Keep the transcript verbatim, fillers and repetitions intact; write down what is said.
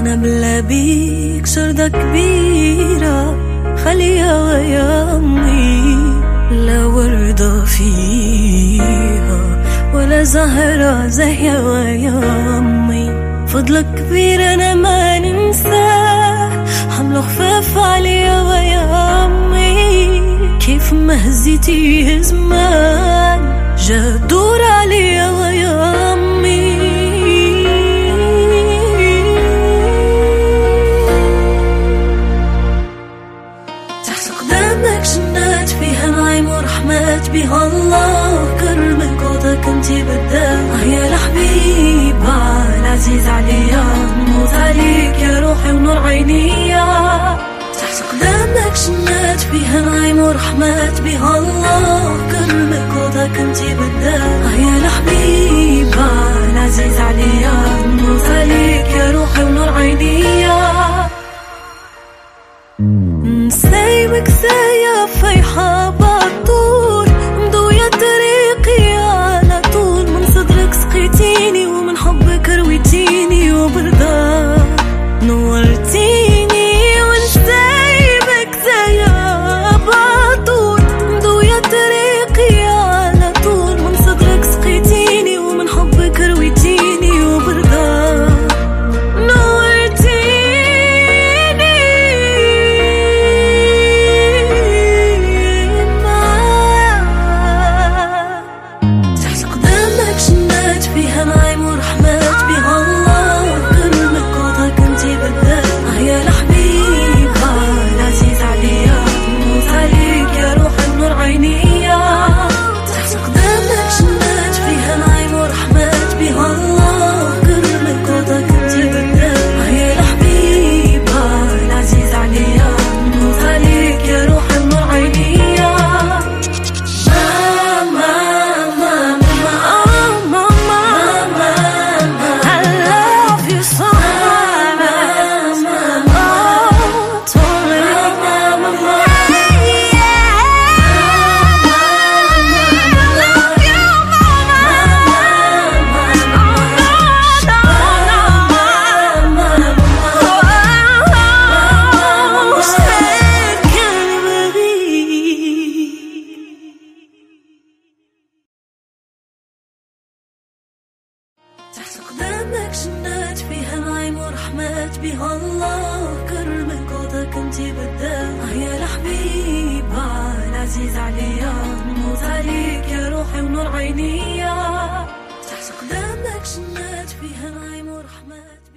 أنا بلا بيك شردة كبيرة خليها ويا أمي، لا وردة فيها ولا زهرة زاهية ويا أمي. فضلك كبير أنا ما ننساه، حمله خفاف عليا ويا أمي. كيف ما هزيتي زمان جا دور عليا ويا أمي. تحت قدامك جنات فيها نعيم ورحمات، بها الله كرمك وضعك انتي بداه. يا الحبيبة العزيز عليا نموت عليك يا روحي ونور عينيا. تحت قدامك جنات فيها نعيم ورحمات، بها الله كرمك وضعك انتي بداه. يا الحبيبة العزيز عليا نموت عليك يا روحي ونور عينيا. سايبك سايا فيحة بطول مضوية طريقي على طول، من صدرك سقيتيني ومن حبك رويتيني وبرضاك نورتيني. ونسايبك سايا بطول مضوية طريقي على طول، من صدرك سقيتيني ومن حبك رويتيني وبرضاك تحت قدامك جنات فيها نعيم ورحمات، بها الله كرمك وضعك انتي بداه. يا الحبيبة العزيز عليا نموت عليك يا روحي ونور عينيا. تحت قدامك جنات فيها نعيم ورحمات.